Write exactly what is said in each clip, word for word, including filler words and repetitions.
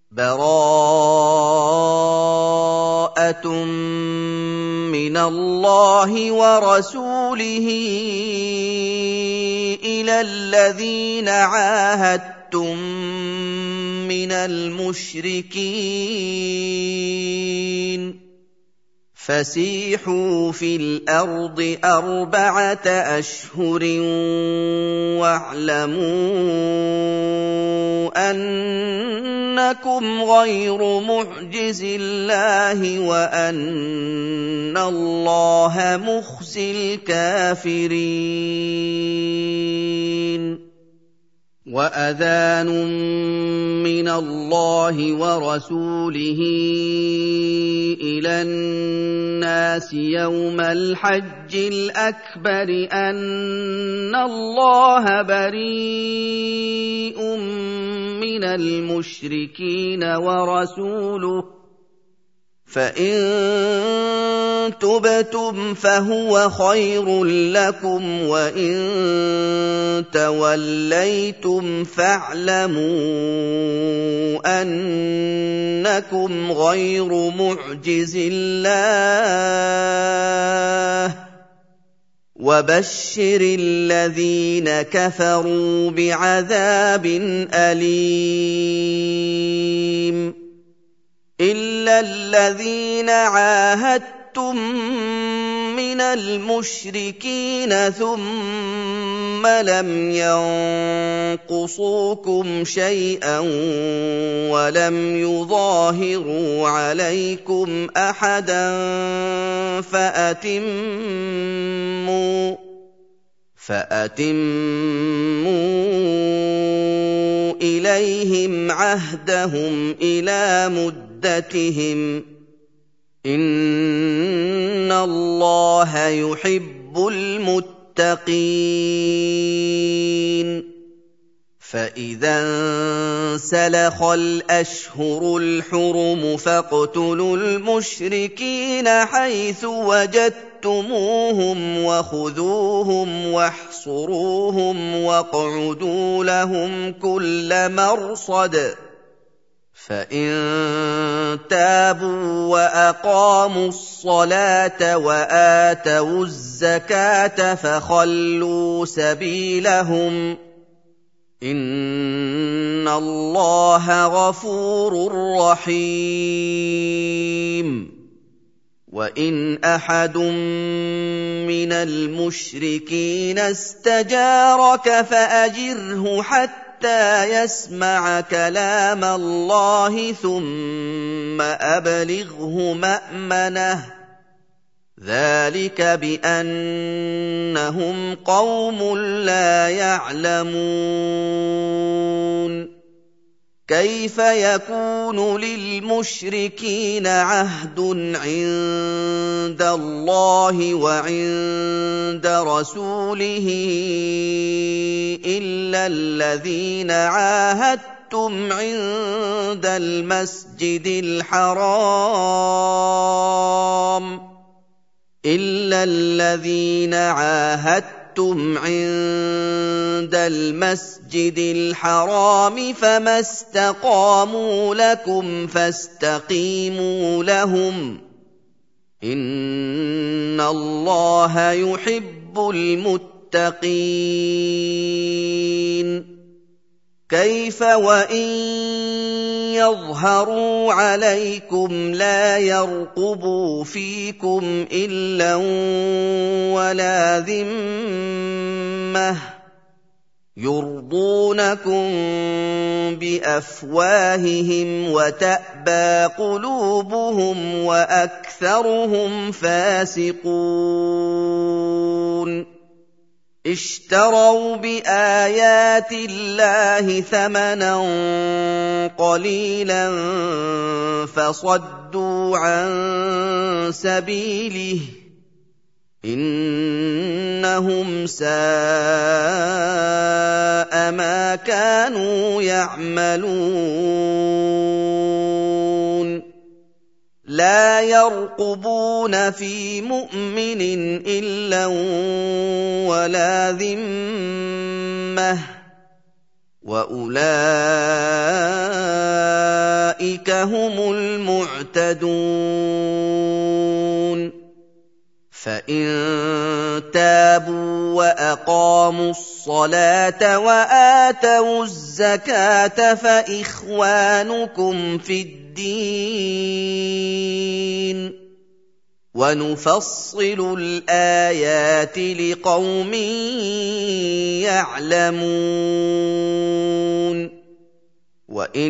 بَرَاءَةٌ مِّنَ اللَّهِ وَرَسُولِهِ إِلَى الَّذِينَ عَاهَدتُّم مِّنَ الْمُشْرِكِينَ فَسِيحُوا فِي الْأَرْضِ أَرْبَعَةَ أَشْهُرٍ وَاعْلَمُوا أَنَّكُمْ غَيْرُ مُعْجِزِي اللَّهِ وَأَنَّ اللَّهَ مُخْزِي الْكَافِرِينَ وَأَذَانٌ مِّنَ اللَّهِ وَرَسُولِهِ إِلَى النَّاسِ يَوْمَ الْحَجِّ الْأَكْبَرِ أَنَّ اللَّهَ بَرِيءٌ مِّنَ الْمُشْرِكِينَ وَرَسُولُهُ فَإِن تُبْتُمْ فَهُوَ خَيْرٌ لَّكُمْ وَإِن تَوَلَّيْتُمْ فَاعْلَمُوا أَنَّكُمْ غَيْرُ مُعْجِزِي اللَّهِ ۗ وَبَشِّرِ الَّذِينَ كَفَرُوا بِعَذَابٍ أَلِيمٍ إِلَّا الَّذِينَ عَاهَدتُّم مِّنَ الْمُشْرِكِينَ ثُمَّ لَمْ يَنقُصُوكُمْ شَيْئًا وَلَمْ يُظَاهِرُوا عَلَيْكُمْ أَحَدًا فَأَتِمُّوا فَأَتِمُّوا إِلَيْهِمْ عَهْدَهُمْ إِلَىٰ مُدَّتِهِمْ ۚ إِنَّ اللَّهَ يُحِبُّ الْمُتَّقِينَ فَإِذَا انسَلَخَ الْأَشْهُرُ الْحُرُمُ فَاقْتُلُوا الْمُشْرِكِينَ حَيْثُ وَجَدتُّمُوهُمْ وَخُذُوهُمْ وَاحْصُرُوهُمْ وَاقْعُدُوا لَهُمْ كُلَّ مَرْصَدٍ فَإِن تَابُوا وَأَقَامُوا الصَّلَاةَ وَآتَوُا الزَّكَاةَ فَخَلُّوا سَبِيلَهُمْ ۚ إِنَّ اللَّهَ غَفُورٌ رَّحِيمٌ وَإِنْ أَحَدٌ مِّنَ الْمُشْرِكِينَ اسْتَجَارَكَ فَأَجِرْهُ حَتَّىٰ يَسْمَعَ كَلَامَ اللَّهِ ثُمَّ أَبْلِغْهُ مَأْمَنَهُ ۚ ذَٰلِكَ بِأَنَّهُمْ قَوْمٌ لَّا يَعْلَمُونَ كَيْفَ يَكُونُ لِلْمُشْرِكِينَ عَهْدٌ عِندَ اللَّهِ وَعِندَ رَسُولِهِ إِلَّا الَّذِينَ عَاهَدتُّمْ عِندَ الْمَسْجِدِ الْحَرَامِ إِلَّا الَّذِينَ عَاهَدتُّمْ عِندَ الْمَسْجِدِ الْحَرَامِ فَمَا اسْتَقَامُوا لَكُمْ فَاسْتَقِيمُوا لَهُمْ ۚ إِنَّ اللَّهَ يُحِبُّ الْمُتَّقِينَ كَيْفَ وَإِن يَظْهَرُوا عَلَيْكُمْ لَا يَرْقُبُوا فِيكُمْ إِلًّا وَلَا ذِمَّةً يُرْضُونَكُم بِأَفْوَاهِهِمْ وَتَأْبَىٰ قُلُوبُهُمْ وَأَكْثَرُهُمْ فَاسِقُونَ اشْتَرَوْا بِآيَاتِ اللَّهِ ثَمَنًا قَلِيلًا فَصَدُّوا عَن سَبِيلِهِ ۚ إِنَّهُمْ سَاءَ مَا كَانُوا يَعْمَلُونَ لَا يَرْقُبُونَ فِي مُؤْمِنٍ إِلًّا وَلَا ذِمَّةً ۚ وَأُولَٰئِكَ مهتدون فإن تابوا وأقاموا الصلاة وآتوا الزكاة فإخوانكم في الدين ونفصل الآيات لقوم يعلمون وإن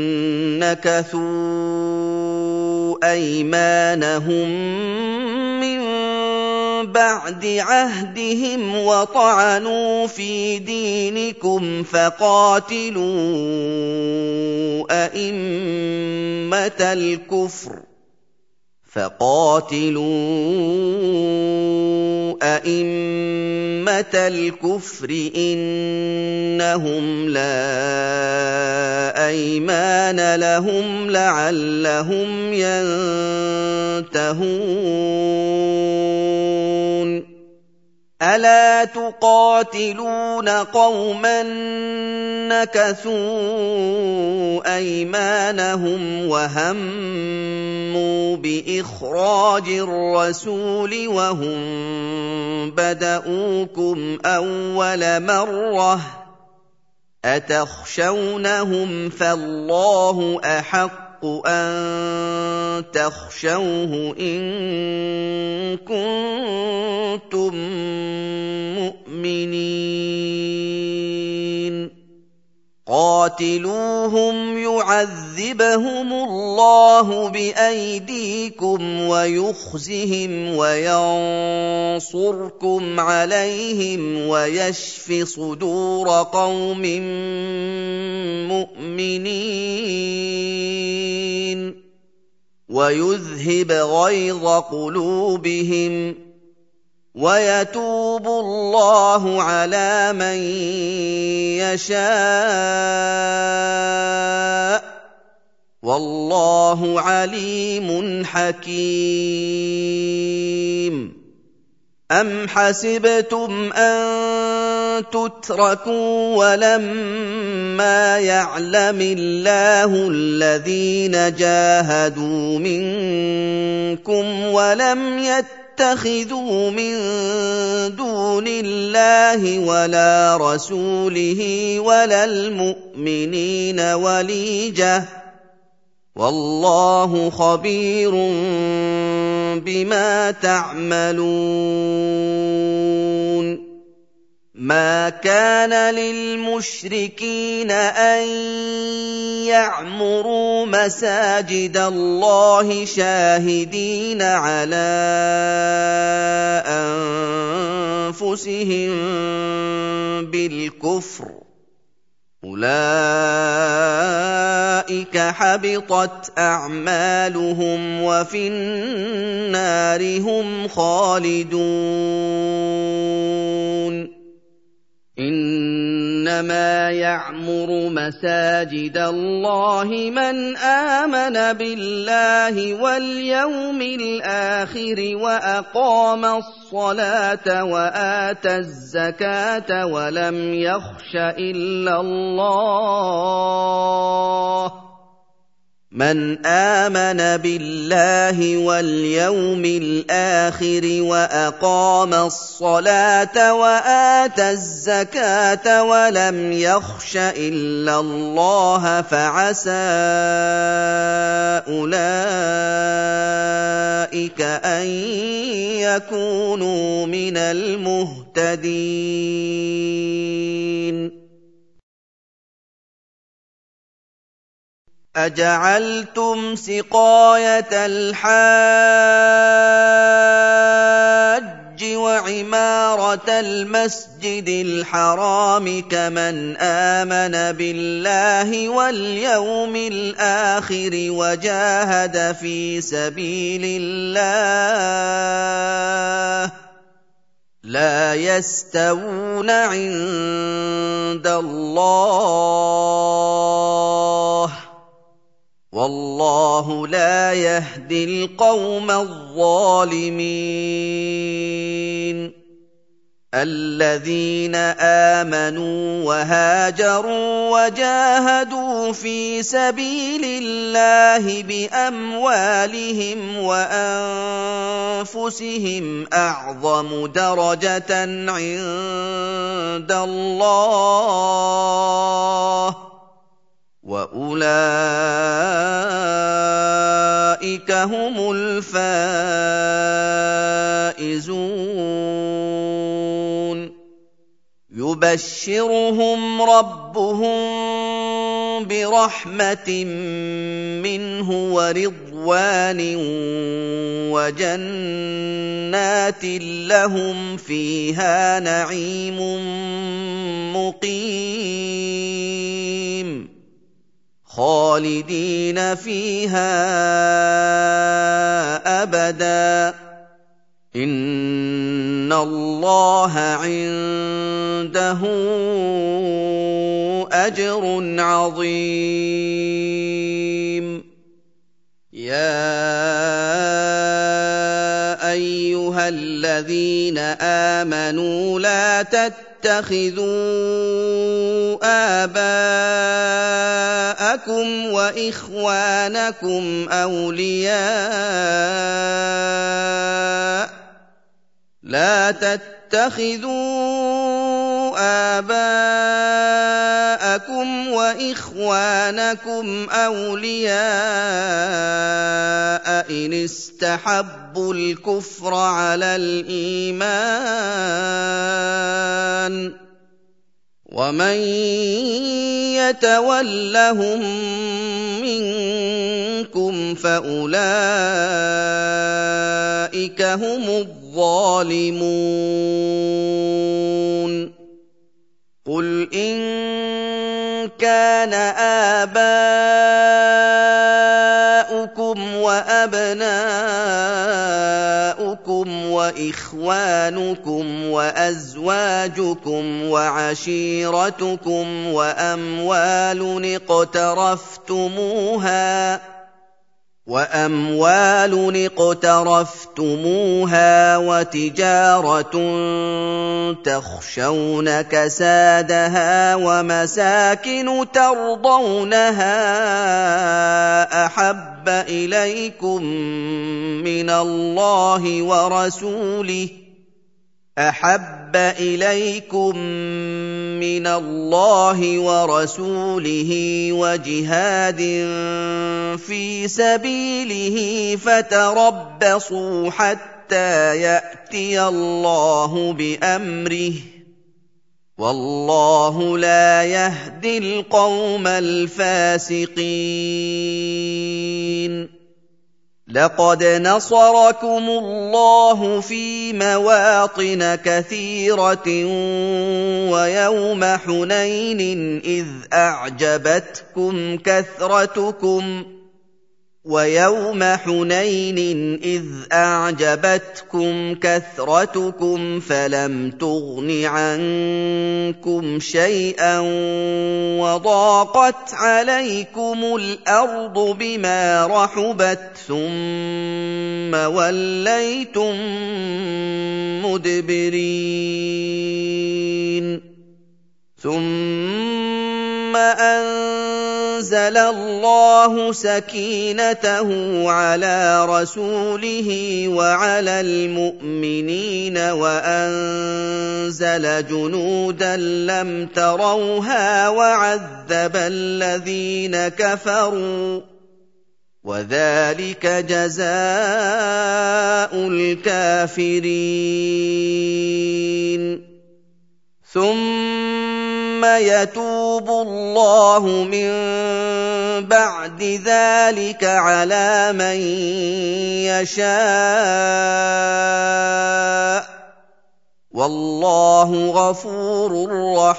نكثوا أيمانهم من بعد عهدهم وطعنوا في دينكم فقاتلوا أئمة الكفر فقاتلوا أئمة الكفر إنهم لا أيمان لهم لعلهم ينتهون ألا تقاتلون قوما نكثوا أيمانهم وهموا بإخراج الرسول وهم بدؤوكم أول مرة أتخشونهم فالله أحق أن تخشوه إن كنتم مؤمنين قاتلوهم يعذبهم الله بأيديكم ويخزهم وينصركم عليهم ويشف صدور قوم مؤمنين ويذهب غيظ قلوبهم ويتوب الله على من يشاء والله عليم حكيم أم حسبتم أن تتركوا ولما يعلم الله الذين جاهدوا منكم ولم يتخذوا من دون الله ولا رسوله ولا المؤمنين وليجة والله خبير بما تعملون ما كان للمشركين أن يعمروا مساجد الله شاهدين على أنفسهم بالكفر أولئك حبطت أعمالهم وفي النار هم خالدون إنما يعمر مساجد الله من آمن بالله واليوم الآخر وأقام الصلاة وآتى الزكاة ولم يخش إلا الله من آمن بالله واليوم الآخر وأقام الصلاة وآتى الزكاة ولم يخش إلا الله فعسى أولئك أن يكونوا من المهتدين أجعلتم سقاية الحاج وعمارة المسجد الحرام كمن آمن بالله واليوم الآخر وجاهد في سبيل الله لا يستوون عند الله والله لا يهدي القوم الظالمين الذين آمنوا وهاجروا وجاهدوا في سبيل الله بأموالهم وأنفسهم أعظم درجة عند الله وأولئك هم الفائزون يبشرهم ربهم برحمة منه ورضوان وجنات لهم فيها نعيم مقيم خالدين فيها أبدا إن الله عنده أجر عظيم يا أيها الذين آمنوا لا تتخذوا آباءكم وإخوانكم أولياء لا تتخذوا آباءكم وإخوانكم أولياء إن استحبوا الكفر على الإيمان ومن يتولهم منكم فأولئك هم الظالمون قل إن كان آباؤكم وأبناؤكم وإخوانكم وأزواجكم وعشيرتكم وأموال اقترفتموها وأموال اقترفتموها وتجارة تخشون كسادها ومساكن ترضونها أحب إليكم من الله ورسوله أحب إليكم من الله ورسوله وجهاد في سبيله فتربصوا حتى يأتي الله بأمره والله لا يهدي القوم الفاسقين لقد نصركم الله في مواطن كثيرة ويوم حنين إذ أعجبتكم كثرتكم ويوم حنين إذ أعجبتكم كثرتكم فلم تغن عنكم شيئا وضاقت عليكم الأرض بما رحبت ثم وليتم مدبرين ثم أنزل الله سكينته على رسوله وعلى المؤمنين وأنزل جنودا لم تروها وعذب الذين كفروا وذلك جزاء الكافرين ثم يتوب الله من بعد ذلك على من يشاء والله غفور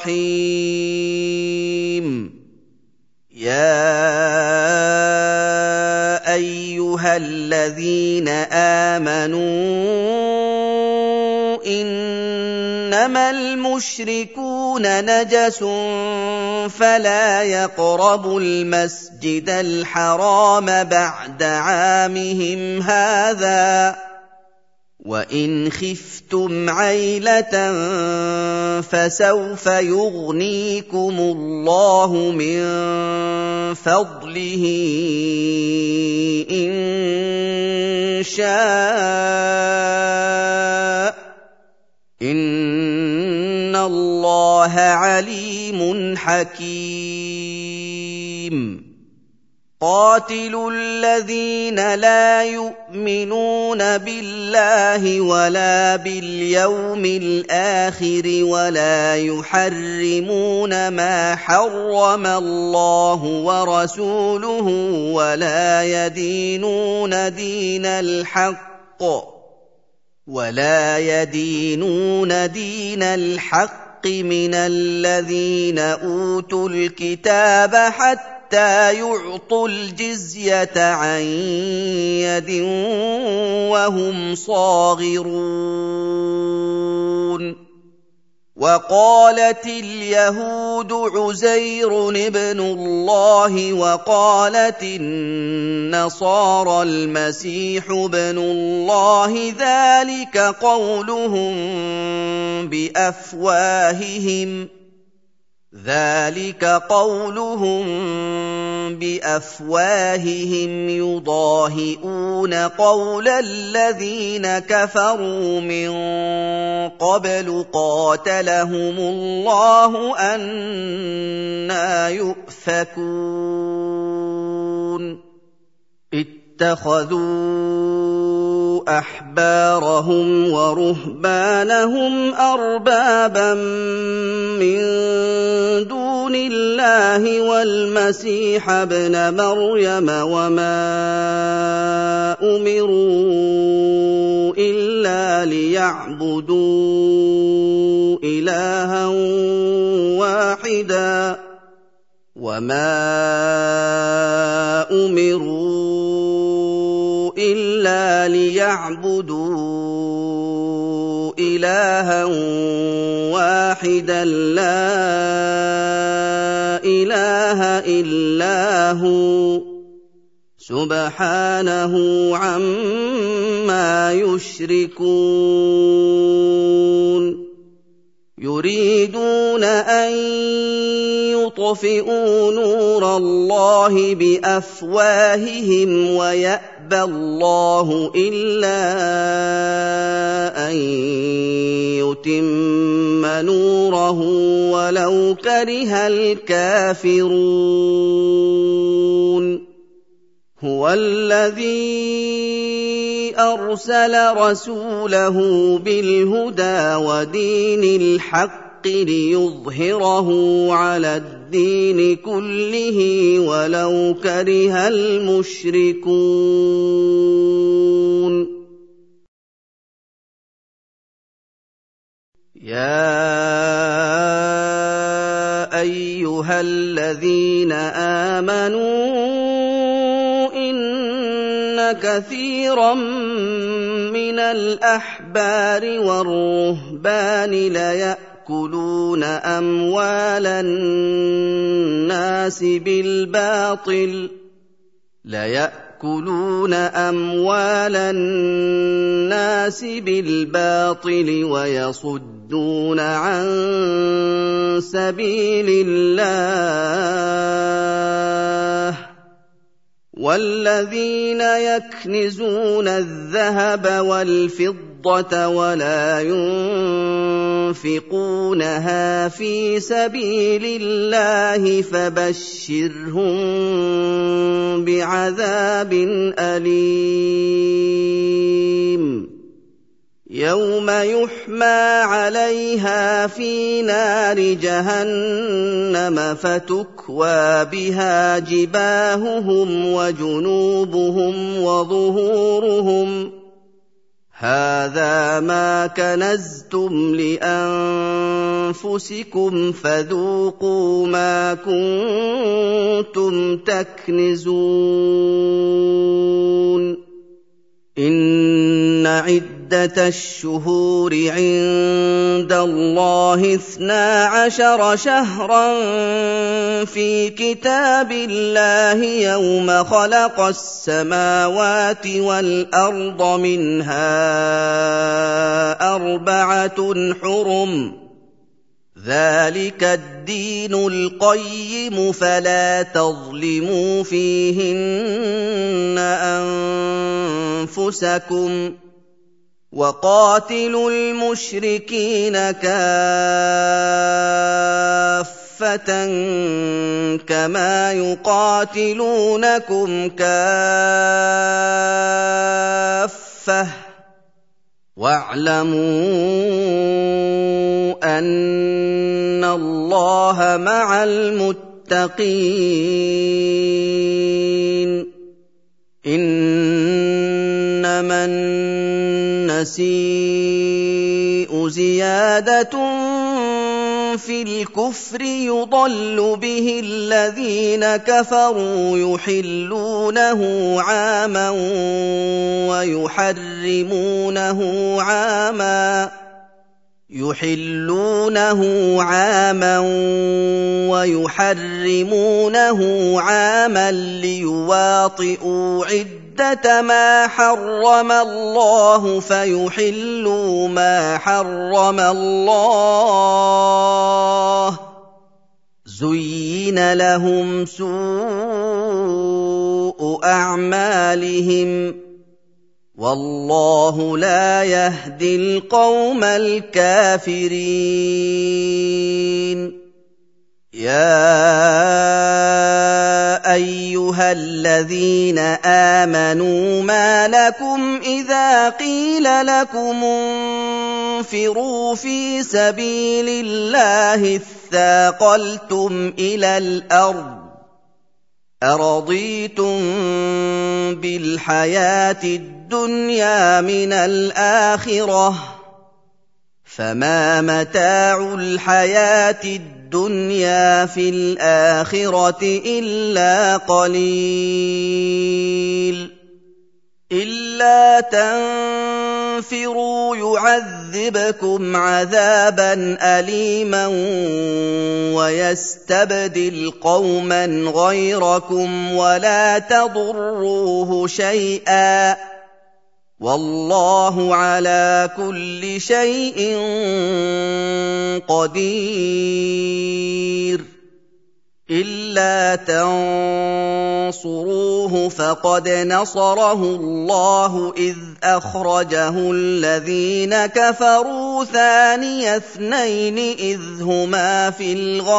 رحيم يا أيها الذين آمنوا إنما المشركون نجس فلا يقربوا المسجد الحرام بعد عامهم هذا وَإِنْ خِفْتُمْ عَيْلَةً فَسَوْفَ يُغْنِيكُمُ اللَّهُ مِنْ فَضْلِهِ إِنْ شَاءَ ۚ إِنَّ اللَّهَ عَلِيمٌ حَكِيمٌ. قاتلوا الذين لا يؤمنون بالله ولا باليوم الآخر ولا يحرمون ما حرم الله ورسوله ولا يدينون دين الحق ولا يدينون دين الحق من الذين أوتوا الكتاب حتى حتى يعطوا الجزية عن يد وهم صاغرون. وقالت اليهود عزير ابن الله وقالت النصارى المسيح ابن الله، ذلك قولهم بأفواههم ذلك قولهم بأفواههم يضاهئون قول الذين كفروا من قبل قاتلهم الله أنى يؤفكون. اتخذوا أحبارهم ورهبانهم أربابا من دون الله والمسيح ابن مريم وما أمروا إلا ليعبدوا إلها واحدا وما أمروا إلا ليعبدوا إلها واحدا لا إله إلا هو سبحانه عما يشركون. يريدون أن يطفئوا نور الله بأفواههم ويأبى الله إلا أن يتم نوره ولو كره الكافرون. هو الذي أرسل رسوله بالهدى ودين الحق ليظهره على الدين كله ولو كره المشركون. يا أيها الذين آمنوا كثيرا من الأحبار والرهبان ليأكلون أموال الناس بالباطل ليأكلون أموال الناس بالباطل ويصدون عن سبيل الله. والذين يكنزون الذهب والفضة ولا ينفقونها في سبيل الله فبشرهم بعذاب أليم. يوم يحمى عليها في نار جهنم فتكوى بها جباههم وجنوبهم وظهورهم هذا ما كنزتم لأنفسكم فذوقوا ما كنتم تكنزون. إن عدة عدة الشهور عند الله اثنا عشر شهرا في كتاب الله يوم خلق السماوات والأرض منها أربعة حرم ذلك الدين القيم فلا تظلموا فيهن أنفسكم وقاتلوا المشركين كافة كما يقاتلونكم كافة واعلموا أن الله مع المتقين إنما النسيء زيادة في الكفر يضل به الذين كفروا يحلونه عاما ويحرمونه عاما يحلونه عاما ويحرمونه عاما ليواطئوا عدة ما حرم الله فيحلوا ما حرم الله زين لهم سوء أعمالهم والله لا يهدي القوم الكافرين يا أيها الذين آمنوا ما لكم إذا قيل لكم انفروا في سبيل الله اثاقلتم إلى الأرض أرضيتم بالحياة الدنيا من الآخرة فما متاع الحياة الدنيا في الآخرة إلا قليل إلا تنفروا يعذبكم عذابا أليما ويستبدل قوما غيركم ولا تضروه شيئا والله على كل شيء قدير إلا تنصروه فقد نصره الله إذ أخرجه الذين كفروا ثاني اثنين إذ هما في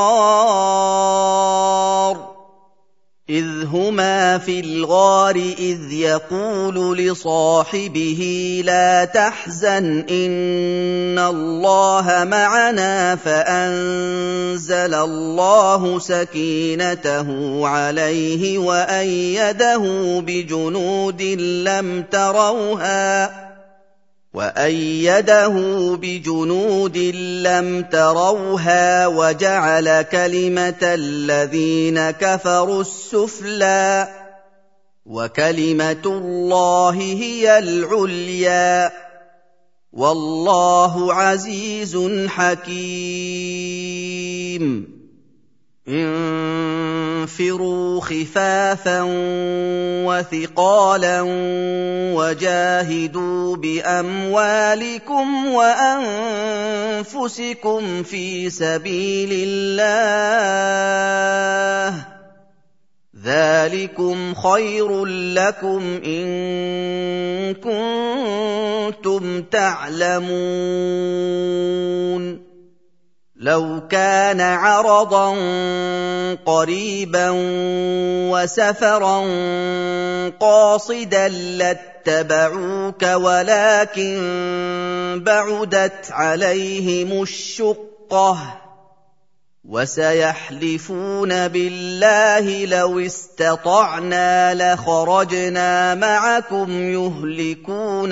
الغار إذ هما في الغار إذ يقول لصاحبه لا تحزن إن الله معنا فأنزل الله سكينته عليه وأيده بجنود لم تروها وأيده بجنود لم تروها وجعل كلمة الذين كفروا السفلى وكلمة الله هي العليا والله عزيز حكيم انفروا خفافا وثقالا وجاهدوا بأموالكم وأنفسكم في سبيل الله ذلكم خير لكم إن كنتم تعلمون لو كان عرضا قريبا وسفرا قاصدا لاتبعوك ولكن بعدت عليهم الشقة وسيحلفون بالله لو استطعنا لخرجنا معكم يهلكون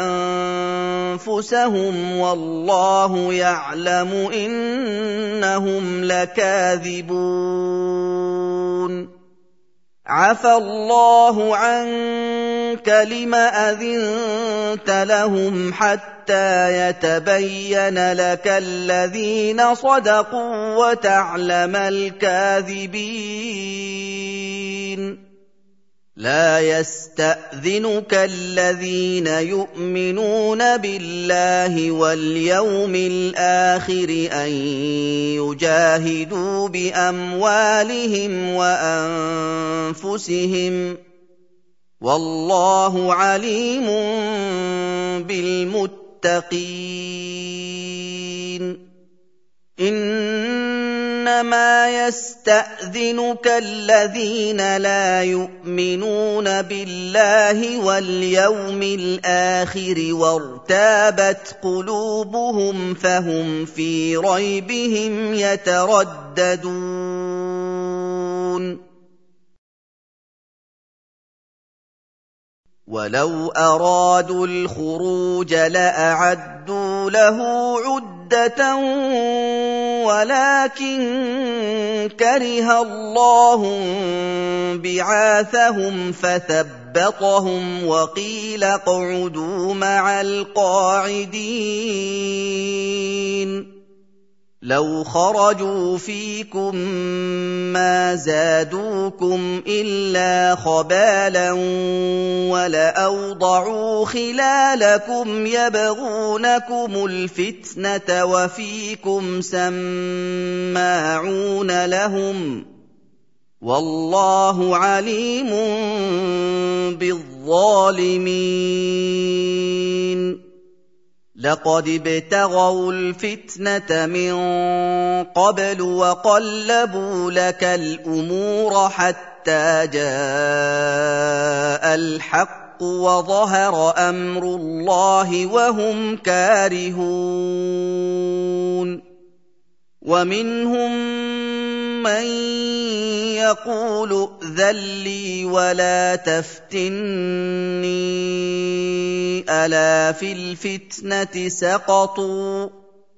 أنفسهم والله يعلم إنهم لكاذبون عفى الله عنك لم أذنت لهم حتى يتبين لك الذين صدقوا وتعلم الكاذبين لا يستأذنك الذين يؤمنون بالله واليوم الآخر أن يجاهدوا بأموالهم وأنفسهم والله عليم بالمتقين إنما يستأذنك الذين لا يؤمنون بالله واليوم الآخر وارتابت قلوبهم فهم في ريبهم يترددون ولو أرادوا الخروج لأعدوا له عدة ولكن كره الله بعاثهم فثبطهم وقيل اقعدوا مع القاعدين لو خرجوا فيكم ما زادوكم إلا خبالا ولأوضعوا خلالكم يبغونكم الفتنة وفيكم سماعون لهم والله عليم بالظالمين لقد ابتغوا الفتنة من قبل وقلبوا لك الأمور حتى جاء الحق وظهر أمر الله وهم كارهون ومنهم من يقول ائذن لي ولا تفتني ألا في الفتنة سقطوا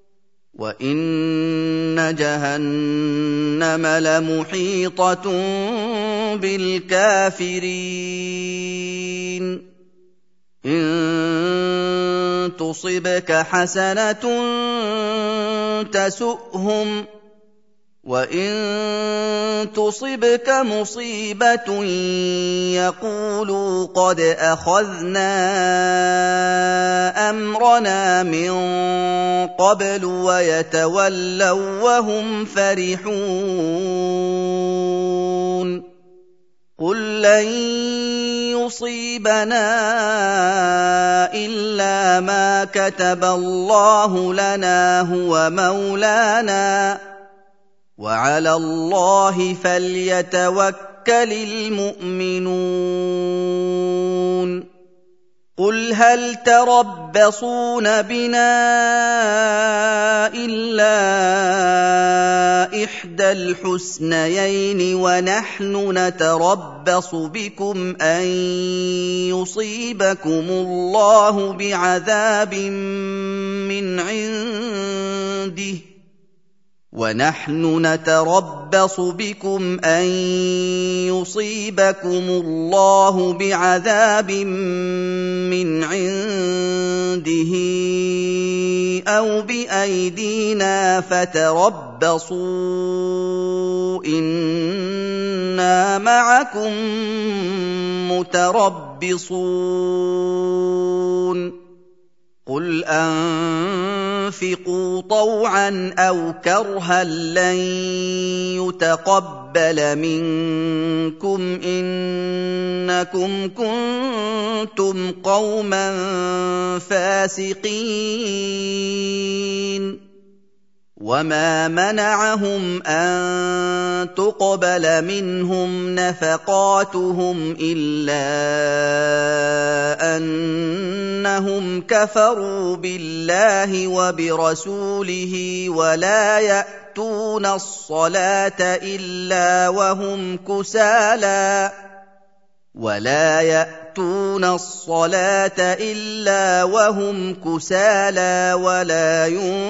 وإن جهنم لمحيطة بالكافرين إن تصبك حسنة تسؤهم وإن تصبك مصيبة يقولوا قد أخذنا أمرنا من قبل ويتولوا وهم فرحون قل لن يصيبنا إلا ما كتب الله لنا هو مولانا وعلى الله فليتوكل المؤمنون قل هل تربصون بنا إلا إحدى الحسنيين ونحن نتربص بكم أن يصيبكم الله بعذاب من عنده ونحن نتربص بكم أن يصيبكم الله بعذاب من عنده أو بأيدينا فتربصوا إنا معكم متربصون قل أنفقوا طوعا أو كرها لن يتقبل منكم إنكم كنتم قوما فاسقين وما منعهم أن تقبل منهم نفقاتهم إلا أنهم كفروا بالله وبرسوله ولا يأتون الصلاة إلا وهم كسالى ولا يأتون الصلاة إلا وهم كسالى ولا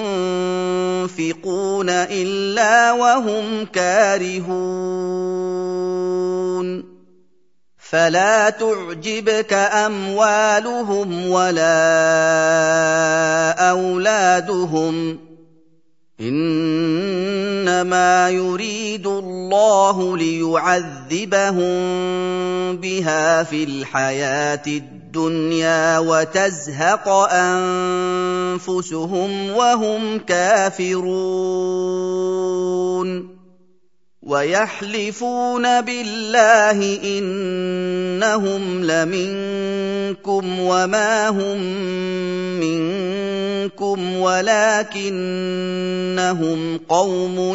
ينفقون إلا وهم كارهون فلا تعجبك أموالهم ولا أولادهم، إنما يريد الله ليعذبهم بها في الحياة الدنيا وتزهق أنفسهم وهم كافرون. ويحلفون بالله إنهم لمنكم وما هم منكم ولكنهم قوم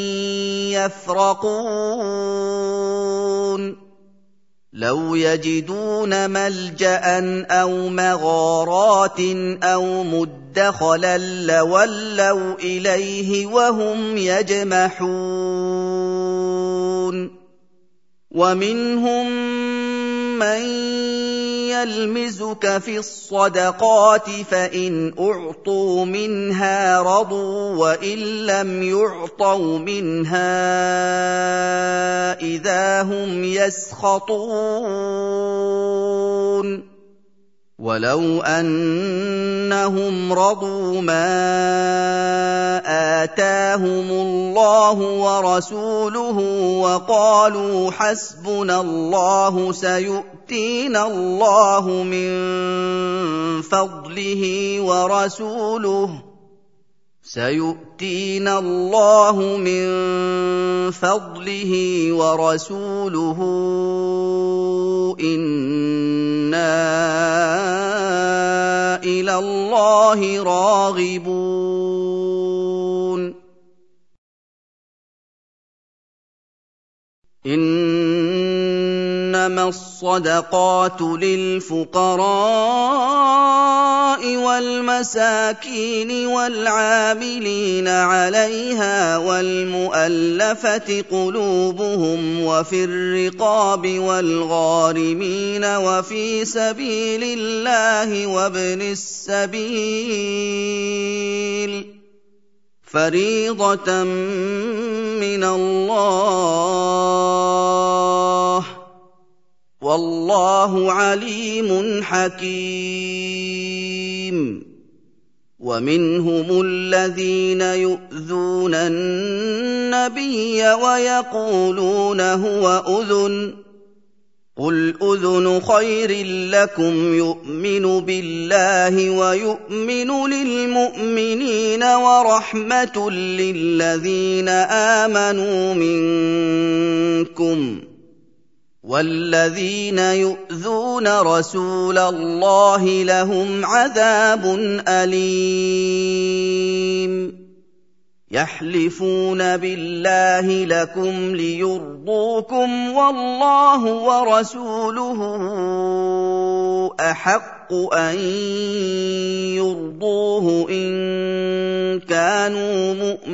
يفرقون. لو يجدون ملجأ أو مغارات أو مدخلا لولوا إليه وهم يجمحون. ومنهم من يلمزك في الصدقات فإن أعطوا منها رضوا وإن لم يعطوا منها إذا هم يسخطون. ولو أنهم رضوا ما آتاهم الله ورسوله وقالوا حسبنا الله سيؤتينا الله من فضله ورسوله سيؤتينا الله من فضله ورسوله إنا إلى الله راغبون. إنما الصدقات للفقراء والمساكين والعاملين عليها والمؤلفة قلوبهم وفي الرقاب والغارمين وفي سبيل الله وابن السبيل فريضة من الله والله عليم حكيم. ومنهم الذين يؤذون النبي ويقولون هو أذن قل أذن خير لكم يؤمن بالله ويؤمن للمؤمنين ورحمة للذين آمنوا منكم والذين يؤذون رسول الله لهم عذاب أليم. يحلفون بالله لكم ليرضوكم والله ورسوله أحق أن يرضوه إن كانوا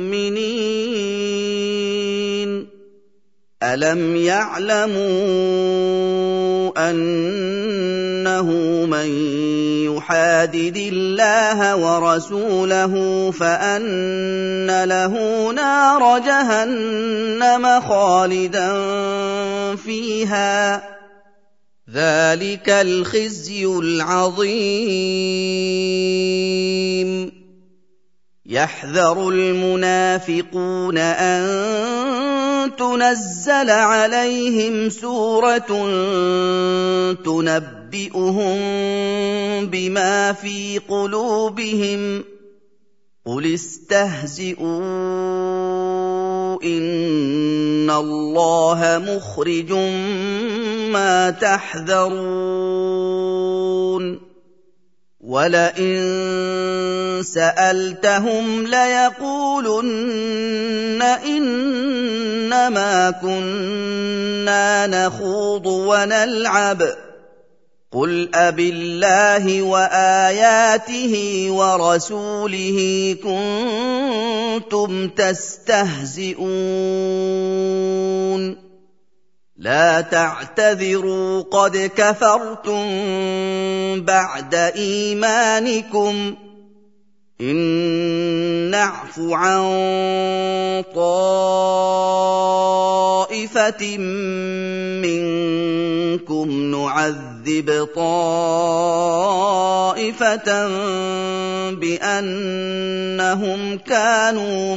مؤمنين. ألم يعلموا أنه من يحادد الله ورسوله فأن له نار جهنم خالدا فيها ذلك الخزي العظيم. يحذر المنافقون أن تنزل عليهم سورة تنبئهم بما في قلوبهم قل استهزئوا إن الله مخرج ما تحذرون. ولئن سألتهم ليقولن إنما كنا نخوض ونلعب قل أبالله وآياته ورسوله كنتم تستهزئون. لا تعتذروا قد كفرتم بعد إيمانكم إن نعف عن طائفة مِنكُمْ نُعَذِّبْ طَائِفَةً بِأَنَّهُمْ كَانُوا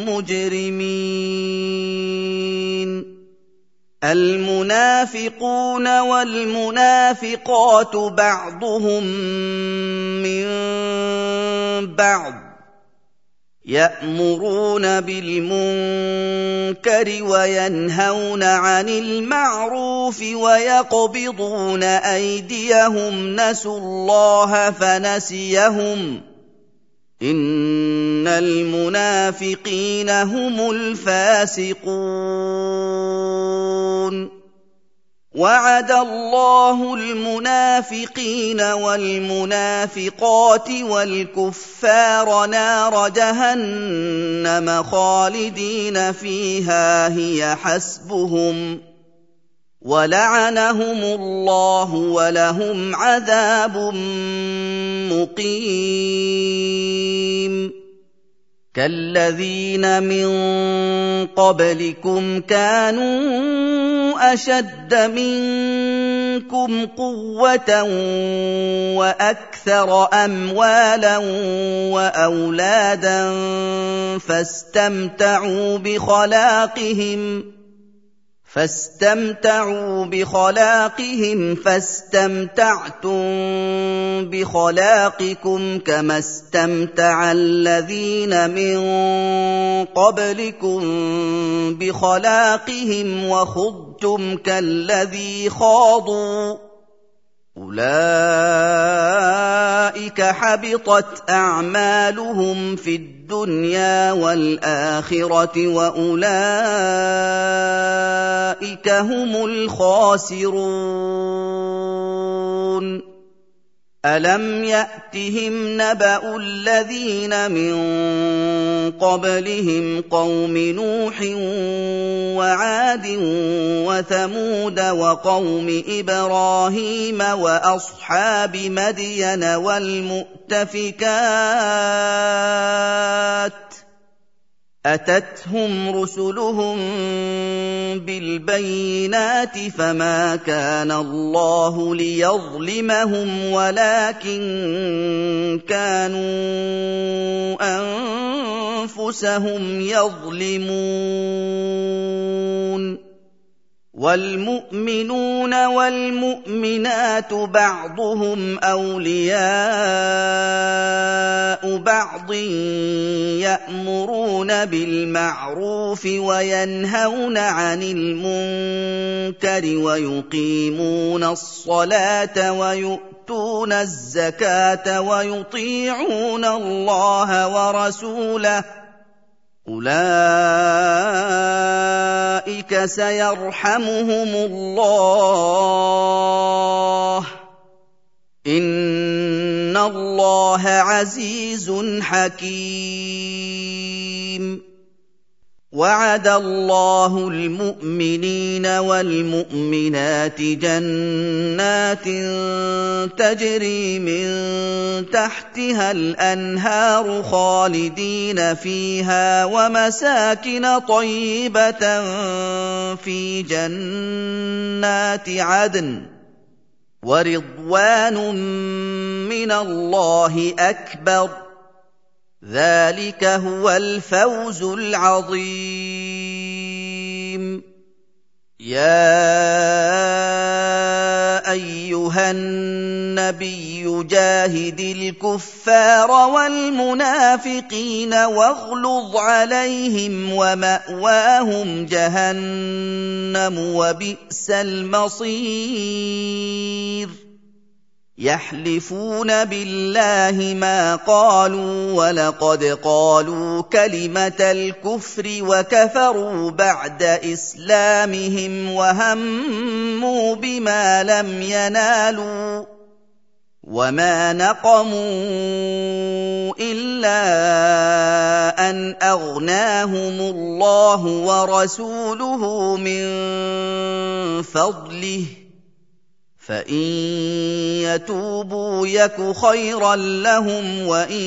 مُجْرِمِينَ الْمُنَافِقُونَ وَالْمُنَافِقَاتُ بَعْضُهُم مِّن بَعْضٍ يَأْمُرُونَ بِالْمُنكَرِ وَيَنْهَوْنَ عَنِ الْمَعْرُوفِ وَيَقْبِضُونَ أَيْدِيَهُمْ نَسُوا اللَّهَ فَنَسِيَهُمْ ۗ إِنَّ الْمُنَافِقِينَ هُمُ الْفَاسِقُونَ وَعَدَ اللَّهُ الْمُنَافِقِينَ وَالْمُنَافِقَاتِ وَالْكُفَّارَ نَارَ جَهَنَّمَ خَالِدِينَ فِيهَا هِيَ حَسْبُهُمْ وَلَعَنَهُمُ اللَّهُ وَلَهُمْ عَذَابٌ مُّقِيمٌ كَالَّذِينَ مِن قَبْلِكُمْ كَانُوا أَشَدَّ مِنكُمْ قُوَّةً وَأَكْثَرَ أَمْوَالًا وَأَوْلَادًا فَاسْتَمْتَعُوا بِخَلَاقِهِمْ فاستمتعوا بخلاقهم فاستمتعتم بخلاقكم كما استمتع الذين من قبلكم بخلاقهم وخضتم كالذي خاضوا أولئك حبطت أعمالهم في الدنيا والآخرة وأولئك هم الخاسرون ألم يأتهم نبأ الذين من قبلهم قوم نوح وعاد وثمود وقوم إبراهيم وأصحاب مدين والمؤتفكات أتتهم رسلهم بالبينات فما كان الله ليظلمهم ولكن كانوا أنفسهم يظلمون والمؤمنون والمؤمنات بعضهم أولياء بعض يأمرون بالمعروف وينهون عن المنكر ويقيمون الصلاة ويؤتون الزكاة ويطيعون الله ورسوله أولئك سيرحمهم الله إن الله عزيز حكيم وعد الله المؤمنين والمؤمنات جنات تجري من تحتها الأنهار خالدين فيها ومساكن طيبة في جنات عدن ورضوان من الله أكبر ذلك هو الفوز العظيم يا أيها النبي جاهد الكفار والمنافقين واغلظ عليهم ومأواهم جهنم وبئس المصير يحلفون بالله ما قالوا ولقد قالوا كلمة الكفر وكفروا بعد إسلامهم وهموا بما لم ينالوا وما نقموا إلا أن أغناهم الله ورسوله من فضله فإن يتوبوا يك خيرا لهم وإن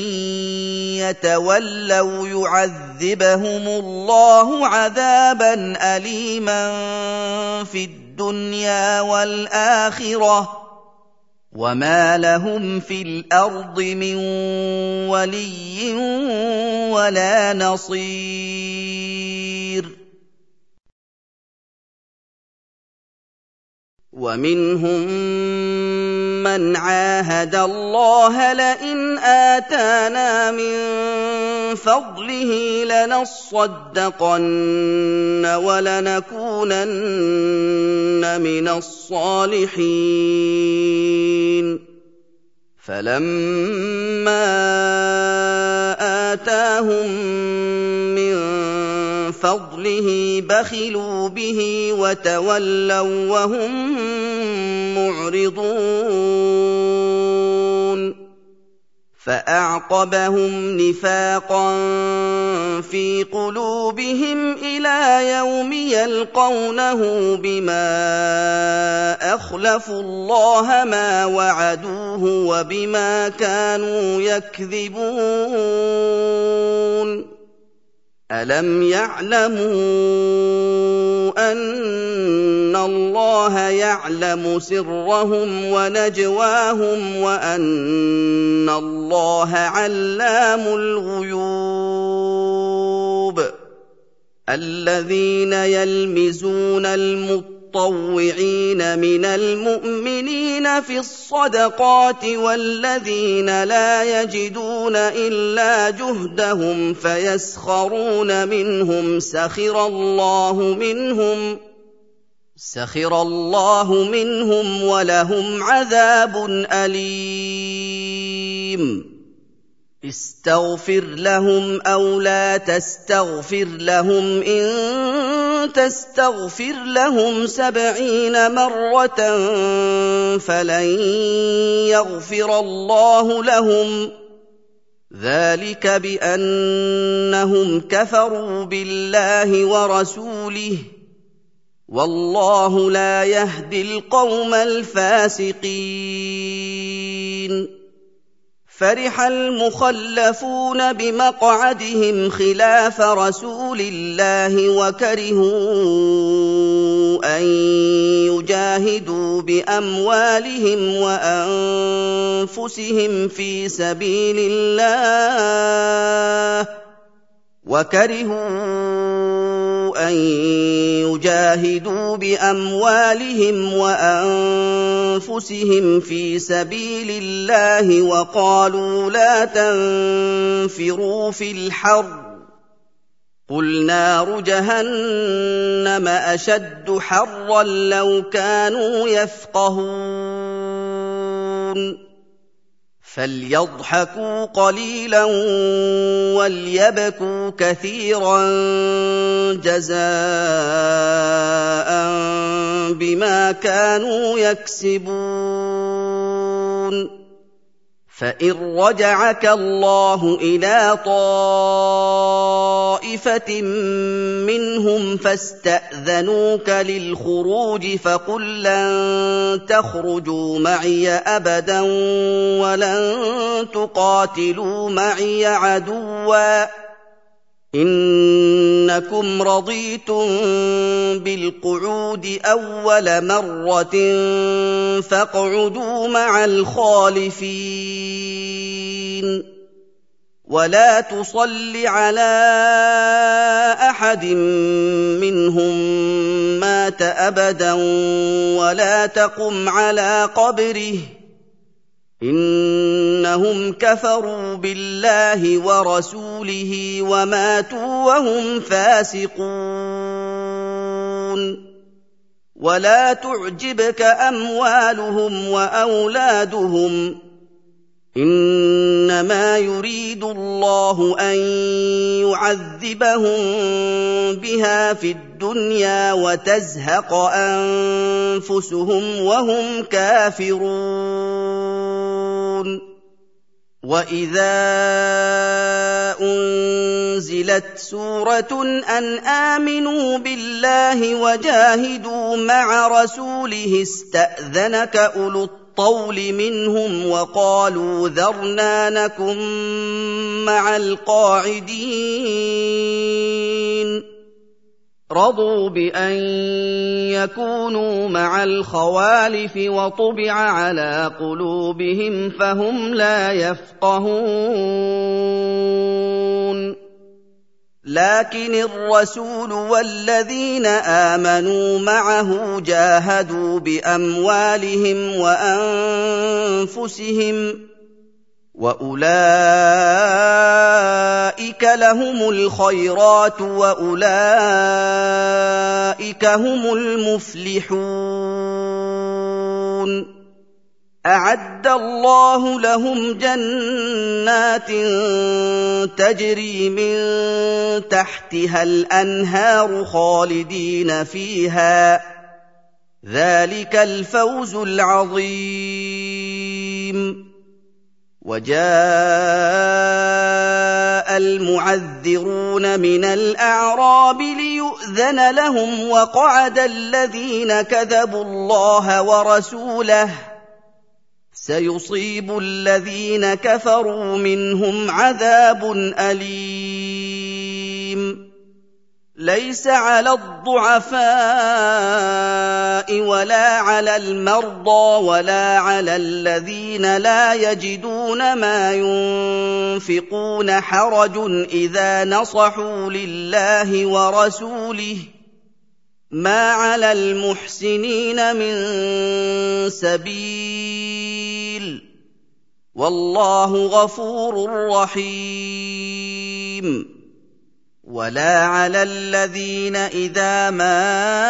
يتولوا يعذبهم الله عذابا أليما في الدنيا الدُّنْيَا وَالْآخِرَةِ وَمَا لَهُمْ فِي الْأَرْضِ مِن وَلِيٍّ وَلَا نَصِيرٍ وَمِنْهُم مَّنْ عَاهَدَ اللَّهَ لَئِنْ آتَانَا مِن فَضْلِهِ لَنَصَّدَّقَنَّ وَلَنَكُونَنَّ مِنَ الصَّالِحِينَ فَلَمَّا آتَاهُم مِّن فَضْلِهِ بَخِلُوا بِهِ وَتَوَلَّوا وَّهُم مُّعْرِضُونَ فَأَعْقَبَهُمْ نِفَاقًا فِي قُلُوبِهِمْ إِلَىٰ يَوْمِ يَلْقَوْنَهُ بِمَا أَخْلَفُوا اللَّهَ مَا وَعَدُوهُ وَبِمَا كَانُوا يَكْذِبُونَ أَلَمْ يَعْلَمُوا أَنَّ اللَّهَ يَعْلَمُ سِرَّهُمْ وَنَجْوَاهُمْ وَأَنَّ اللَّهَ عَلَّامُ الْغُيُوبِ الَّذِينَ يَلْمِزُونَ الْمُطَّوِّعِينَ مِنَ الْمُؤْمِنِينَ فِي الصَّدَقَاتِ وَالَّذِينَ لَا يَجِدُونَ إِلَّا جُهْدَهُمْ فَيَسْخَرُونَ مِنْهُمْ سَخِرَ اللَّهُ مِنْهُمْ سَخِرَ اللَّهُ مِنْهُمْ وَلَهُمْ عَذَابٌ أَلِيمٌ اسْتَغْفِرْ لَهُمْ أَوْ لَا تَسْتَغْفِرْ لَهُمْ إِن تَسْتَغْفِرْ لَهُمْ سَبْعِينَ مَرَّةً فَلَن يَغْفِرَ اللَّهُ لَهُمْ ذَلِكَ بِأَنَّهُمْ كَفَرُوا بِاللَّهِ وَرَسُولِهِ وَاللَّهُ لَا يَهْدِي الْقَوْمَ الْفَاسِقِينَ فَرِحَ الْمُخَلَّفُونَ بِمَقْعَدِهِمْ خِلَافَ رَسُولِ اللَّهِ وَكَرِهُوا أَن يُجَاهِدُوا بِأَمْوَالِهِمْ وَأَنفُسِهِمْ فِي سَبِيلِ اللَّهِ وَكَرِهُوا أَن يُجَاهِدُوا بِأَمْوَالِهِمْ وَأَنفُسِهِمْ فِي سَبِيلِ اللَّهِ وَقَالُوا لَا تَنفِرُوا فِي الْحَرِّ قُلْ نَارُ جَهَنَّمَ أَشَدُّ حَرًّا لَّوْ كَانُوا يَفْقَهُونَ فَلْيَضْحَكُوا قَلِيلًا وَلْيَبْكُوا كَثِيرًا جَزَاءً بِمَا كَانُوا يَكْسِبُونَ فَإِن رَّجَعَكَ اللَّهُ إِلَىٰ طَائِفَةٍ مِّنْهُمْ فَاسْتَأْذَنُوكَ لِلْخُرُوجِ فَقُل لَّن تَخْرُجُوا مَعِيَ أَبَدًا وَلَن تُقَاتِلُوا مَعِيَ عَدُوًّا إِنَّكُمْ رَضِيتُم بِالْقُعُودِ أَوَّلَ مَرَّةٍ فَاقْعُدُوا مَعَ الْخَالِفِينَ وَلَا تُصَلِّ عَلَىٰ أَحَدٍ مِّنْهُم مَّاتَ أَبَدًا وَلَا تَقُمْ عَلَىٰ قَبْرِهِ إِنَّهُمْ كَفَرُوا بِاللَّهِ وَرَسُولِهِ وَمَاتُوا وَهُمْ فَاسِقُونَ وَلَا تُعْجِبْكَ أَمْوَالُهُمْ وَأَوْلَادُهُمْ إِنَّمَا يُرِيدُ اللَّهُ أَن يُعَذِّبَهُم بِهَا فِي الدُّنْيَا وَتَزْهَقَ أَنفُسُهُمْ وَهُمْ كَافِرُونَ وَإِذَا أُنزِلَتْ سُورَةٌ أَنْ آمِنُوا بِاللَّهِ وَجَاهِدُوا مَعَ رَسُولِهِ اسْتَأْذَنَكَ أُولُو الطَّوْلِ مِنْهُمْ وَقَالُوا ذَرْنَا نَكُن مَّعَ الْقَاعِدِينَ رضوا بأن يكونوا مع الخوالف وطبع على قلوبهم فهم لا يفقهون لكن الرسول والذين آمنوا معه جاهدوا بأموالهم وأنفسهم وأولئك لهم الخيرات وأولئك هم المفلحون أعد الله لهم جنات تجري من تحتها الأنهار خالدين فيها ذلك الفوز العظيم وجاء المعذرون من الأعراب ليؤذن لهم وقعد الذين كذبوا الله ورسوله سيصيب الذين كفروا منهم عذاب أليم ليس على الضعفاء ولا على المرضى ولا على الذين لا يجدون ما ينفقون حرج إذا نصحوا لله ورسوله ما على المحسنين من سبيل والله غفور رحيم ولا على الذين إذا ما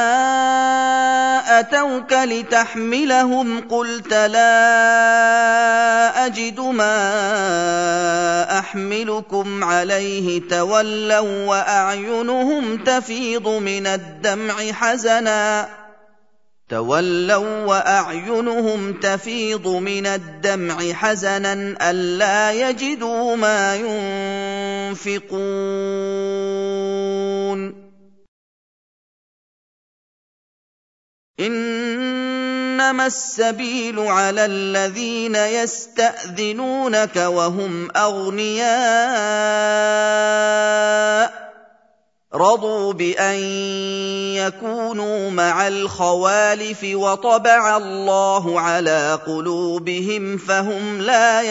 أتوك لتحملهم قلت لا أجد ما أحملكم عليه تولوا وأعينهم تفيض من الدمع حزنا تولوا وأعينهم تفيض من الدمع حزنا ألا يجدوا ما ينفقون إنما السبيل على الذين يستأذنونك وهم أغنياء رضوا بأن يكونوا مع الخوالف وطبع الله على قلوبهم فهم لا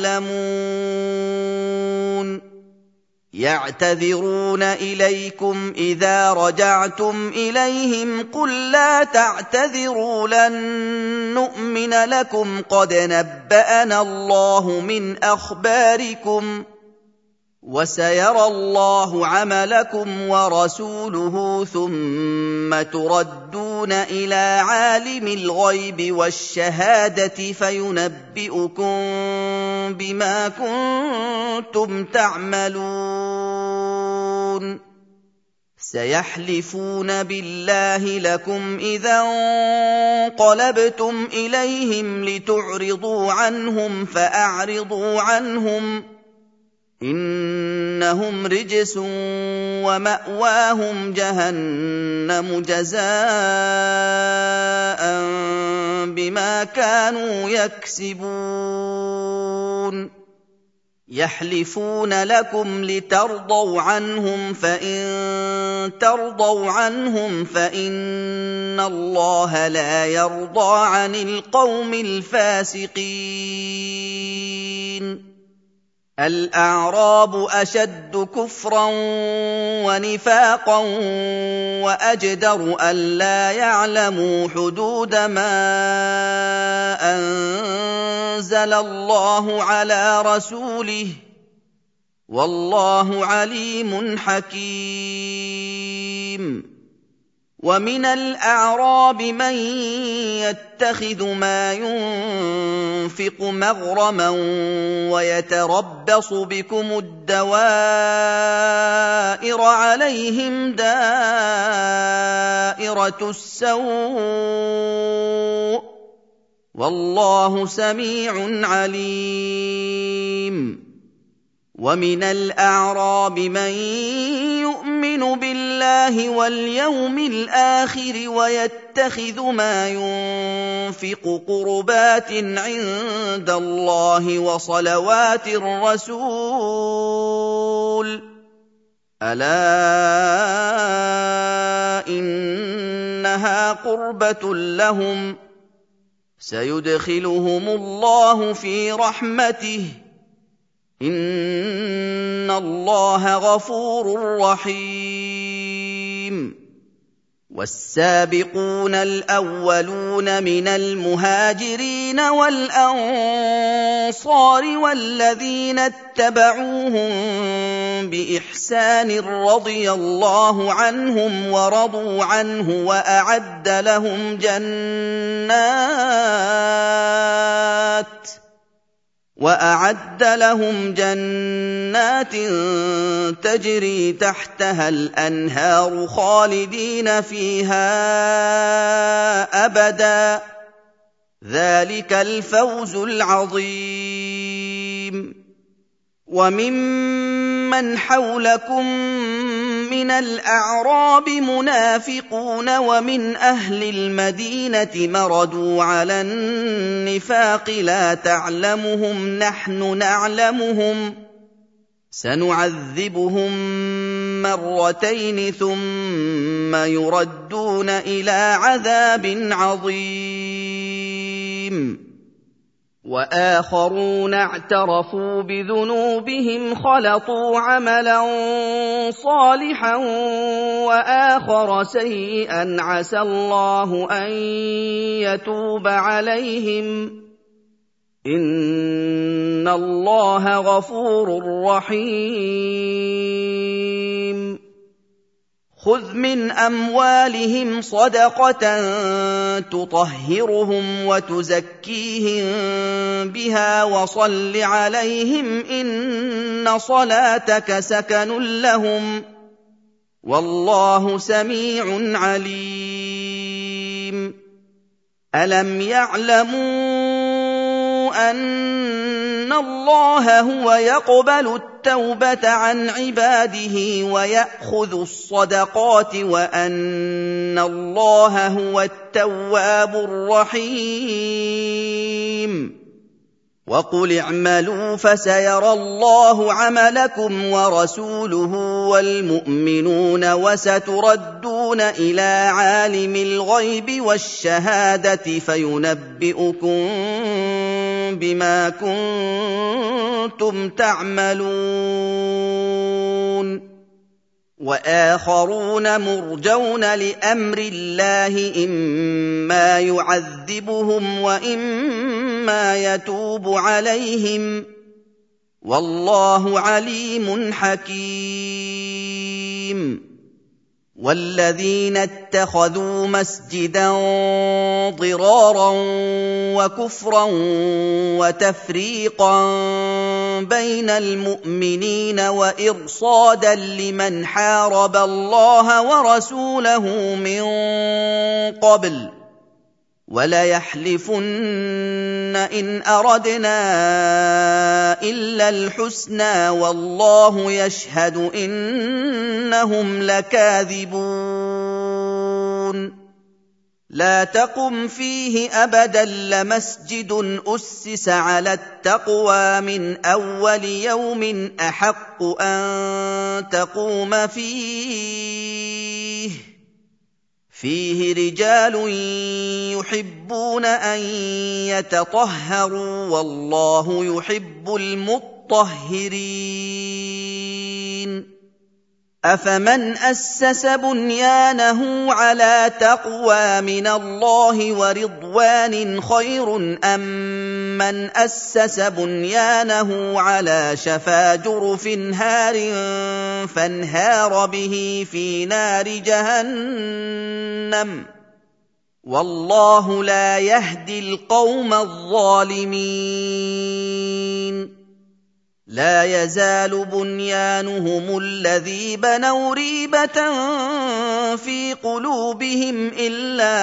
يعلمون يعتذرون إليكم إذا رجعتم إليهم قل لا تعتذروا لن نؤمن لكم قد نبأنا الله من أخباركم وسيرى الله عملكم ورسوله ثم تردون إلى عالم الغيب والشهادة فينبئكم بما كنتم تعملون سيحلفون بالله لكم إذا انقلبتم إليهم لتعرضوا عنهم فأعرضوا عنهم إنهم رجس ومأواهم جهنم جزاء بما كانوا يكسبون يحلفون لكم لترضوا عنهم فإن ترضوا عنهم فإن الله لا يرضى عن القوم الفاسقين الأعراب أشد كفرا ونفاقا وأجدر ألا يعلموا حدود ما أنزل الله على رسوله والله عليم حكيم ومن الأعراب من يتخذ ما ينفق مغرما ويتربص بكم الدوائر عليهم دائرة السوء والله سميع عليم ومن الأعراب من يؤمن بالله واليوم الآخر ويتخذ ما ينفق قربات عند الله وصلوات الرسول ألا إنها قربة لهم سيدخلهم الله في رحمته إن الله غفور رحيم والسابقون الأولون من المهاجرين والأنصار والذين اتبعوهم بإحسان رضي الله عنهم ورضوا عنه وأعد لهم جنات وأعد لهم جنات تجري تحتها الأنهار خالدين فيها أبدا ذلك الفوز العظيم وممن حولكم من الأعراب منافقون ومن أهل المدينة مردوا على النفاق لا تعلمهم نحن نعلمهم سنعذبهم مرتين ثم يردون إلى عذاب عظيم وآخرون اعترفوا بذنوبهم خلطوا عملا صالحا وآخر سيئا عسى الله أن يتوب عليهم إن الله غفور رحيم خذ من أموالهم صدقة تطهرهم وتزكيهم بها وصل عليهم إن صلاتك سكن لهم والله سميع عليم ألم يعلموا أن الله هو يقبل التوبة عن عباده ويأخذ الصدقات وأن الله هو التواب الرحيم وقل اعملوا فسيرى الله عملكم ورسوله والمؤمنون وستردون إلى عالم الغيب والشهادة فينبئكم بما كنتم تعملون وآخرون مرجون لأمر الله إما يعذبهم وإما يتوب عليهم والله عليم حكيم والذين اتخذوا مسجدا ضرارا وكفرا وتفريقا بين المؤمنين وإرصادا لمن حارب الله ورسوله من قبل وليحلفن إن أردنا إلا الحسنى والله يشهد إنهم لكاذبون لا تقم فيه أبدا لمسجد أسس على التقوى من أول يوم أحق أن تقوم فيه فيه رجال يحبون أن يتطهروا والله يحب المطهرين أفمن أسس بنيانه على تقوى من الله ورضوان خير أم من أسس بنيانه على شفا جرف هار فانهار به في نار جهنم والله لا يهدي القوم الظالمين لا يزال بنيانهم الذي بنوا ريبة في قلوبهم إلا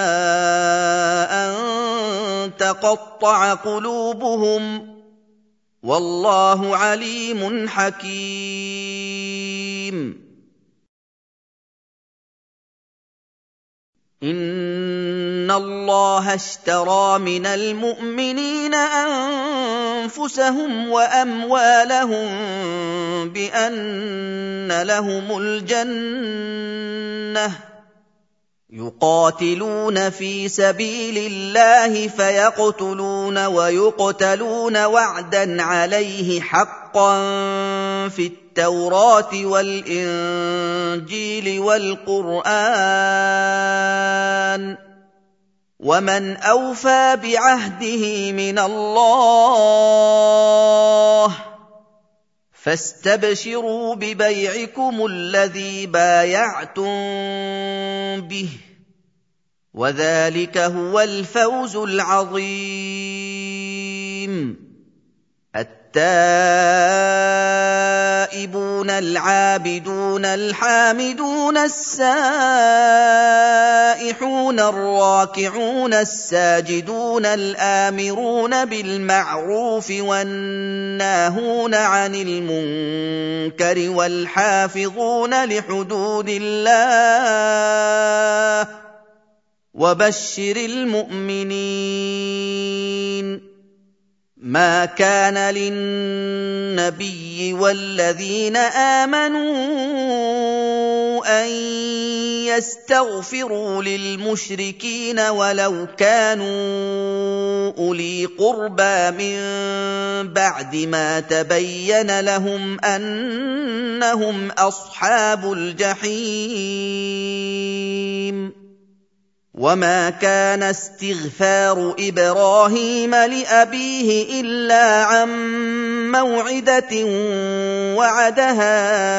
أن تقطع قلوبهم والله عليم حكيم إِنَّ اللَّهَ اشْتَرَىٰ مِنَ الْمُؤْمِنِينَ أَنفُسَهُمْ وَأَمْوَالَهُم بِأَنَّ لَهُمُ الْجَنَّةَ يُقَاتِلُونَ فِي سَبِيلِ اللَّهِ فَيَقْتُلُونَ وَيُقْتَلُونَ وَعْدًا عَلَيْهِ حَقًّا فِي التَّوْرَاةِ وَالْإِنجِيلِ وَالْقُرْآنِ ۚ وَمَنْ أَوْفَىٰ بِعَهْدِهِ مِنَ اللَّهِ ۚ فَاسْتَبْشِرُوا بِبَيْعِكُمُ الَّذِي بَايَعْتُم بِهِ ۚ وَذَٰلِكَ هُوَ الْفَوْزُ الْعَظِيمُ. التائبون العابدون الحامدون السائحون الراكعون الساجدون الآمرون بالمعروف والناهون عن المنكر والحافظون لحدود الله وبشر المؤمنين. ما كان للنبي والذين آمنوا أن يستغفروا للمشركين ولو كانوا أولي قربى من بعد ما تبين لهم أنهم أصحاب الجحيم. وما كان استغفار إبراهيم لأبيه إلا عن موعدة وعدها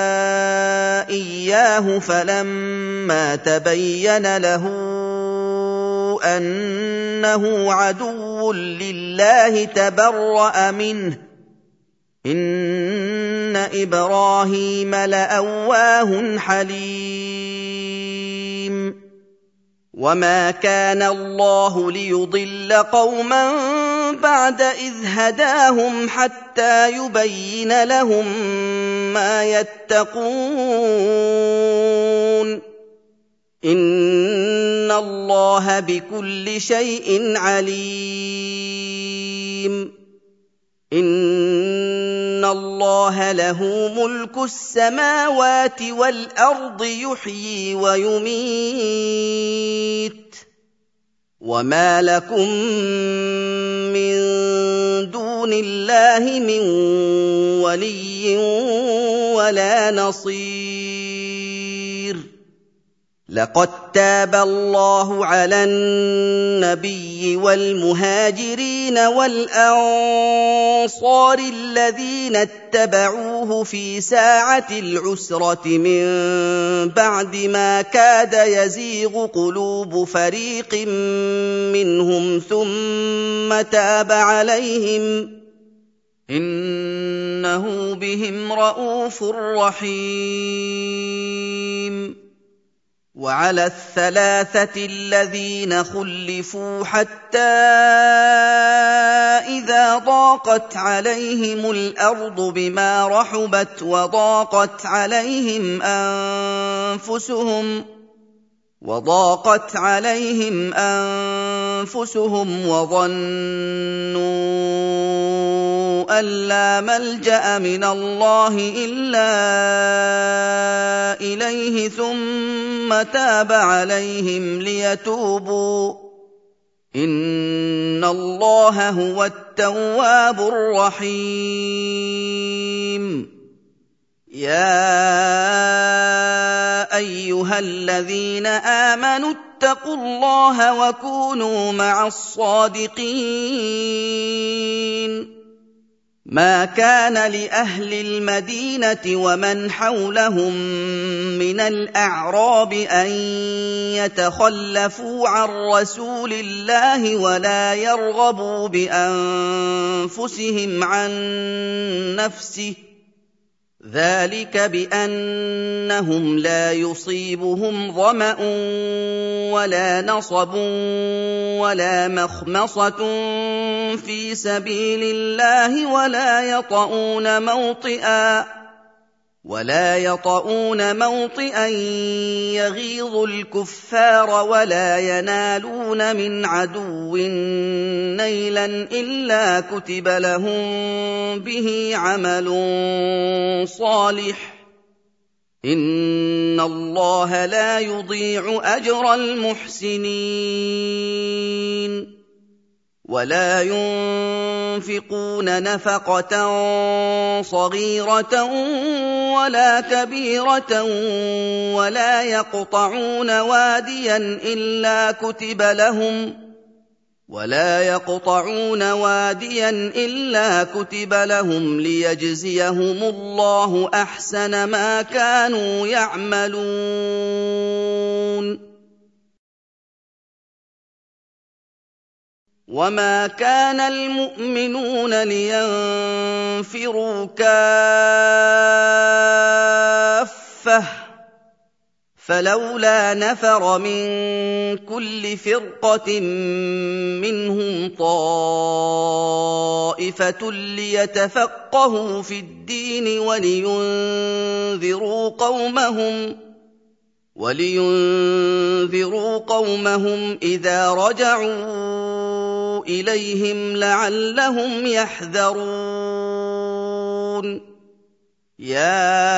إياه فلما تبين له أنه عدو لله تبرأ منه إن إبراهيم لأواه حليم. وما كان الله ليضل قوما بعد إذ هداهم حتى يبين لهم ما يتقون إن الله بكل شيء عليم. إن الله له ملك السماوات والأرض يحيي ويميت وما لكم من دون الله من ولي ولا نصير. لقد تاب الله على النبي والمهاجرين والأنصار الذين اتبعوه في ساعة العسرة من بعد ما كاد يزيغ قلوب فريق منهم ثم تاب عليهم إنه بهم رءوف رحيم. وعلى الثلاثة الذين خلفوا حتى إذا ضاقت عليهم الأرض بما رحبت وضاقت عليهم أنفسهم وضاقت عليهم أنفسهم وظنوا أن لا ملجأ من الله إلا إليه ثم تاب عليهم ليتوبوا إن الله هو التواب الرحيم. يا أيها الذين آمنوا اتقوا الله وكونوا مع الصادقين. ما كان لأهل المدينة ومن حولهم من الأعراب أن يتخلفوا عن رسول الله ولا يرغبوا بأنفسهم عن نفسه ذلك بأنهم لا يصيبهم ظمأ ولا نصب ولا مخمصة في سبيل الله ولا يطؤون موطئا ولا يطؤون موطئا يغيظ الكفار ولا ينالون من عدو نيلا إلا كتب لهم به عمل صالح إن الله لا يضيع أجر المحسنين ولا ينفقون نفقة صغيرة ولا كبيرة ولا يقطعون واديا إلا كتب لهم ولا يقطعون واديا إلا كتب لهم ليجزيهم الله أحسن ما كانوا يعملون وما كان المؤمنون لينفروا كافة فلولا نفر من كل فرقة منهم طائفة ليتفقهوا في الدين ولينذروا قومهم ولينذروا قومهم إذا رجعوا إليهم لعلهم يحذرون يا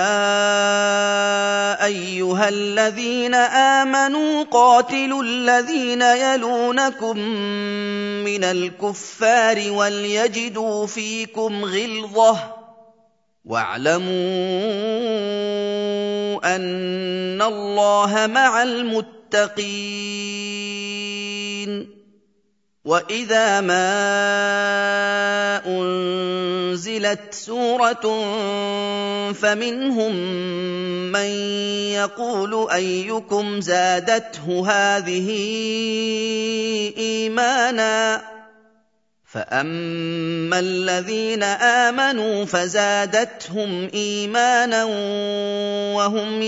أيها الذين آمنوا قاتلوا الذين يلونكم من الكفار وليجدوا فيكم غلظة واعلموا أن الله مع المتقين وإذا ما أنزلت سورة فمنهم من يقول أيكم زادته هذه إيمانا فأما الذين آمنوا فزادتهم إيمانا وهم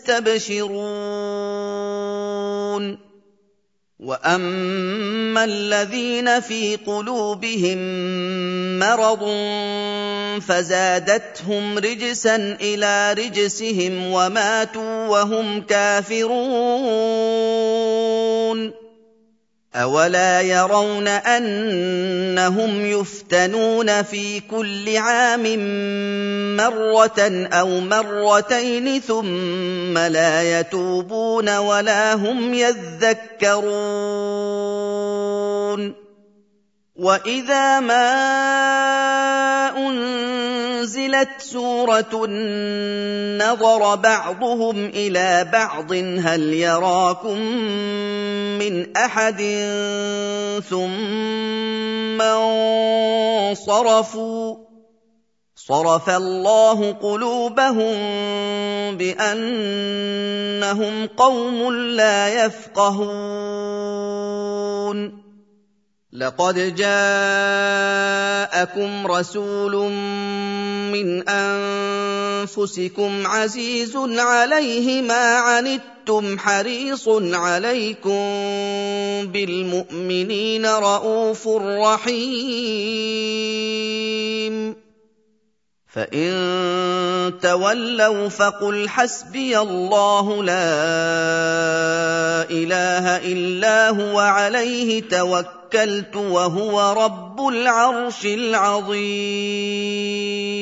يستبشرون وأما الذين في قلوبهم مرض فزادتهم رجسا إلى رجسهم وماتوا وهم كافرون أولا يرون أنهم يفتنون في كل عام مرة أو مرتين ثم لا يتوبون ولا هم يذكرون وإذا ما أنزلت سورة نظر بعضهم إلى بعض هل يراكم من أحد ثم انصرفوا صرف الله قلوبهم بأنهم قوم لا يفقهون لقد جاءكم رسول من أنفسكم عزيز عليه ما عنتم حريص عليكم بالمؤمنين رءوف رحيم فإن تولوا فقل حسبي الله لا إله إلا هو عليه توكلت وهو رب العرش العظيم